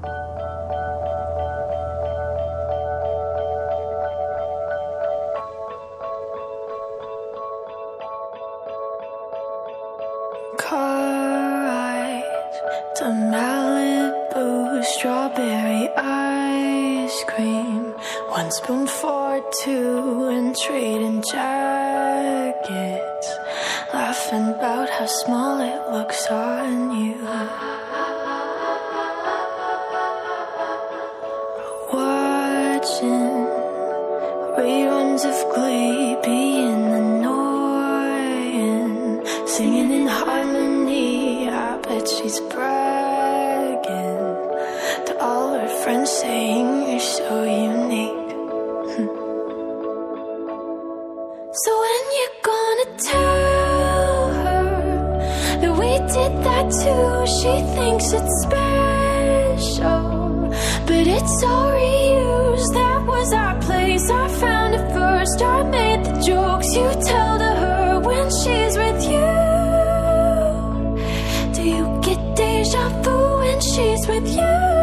Car ride to Malibu, strawberry ice cream, 1 spoon for 2 and trading jackets, laughing about how small it looks on you. Watching reruns of Glee, being annoying, singing in harmony. I bet she's bragging to all her friends, saying you're so unique. So when you're gonna tell her that we did that too? She thinks it's special, but it's all reused. That was our place, I found it first. I made the jokes you tell to her when she's with you. Do you get deja vu when she's with you?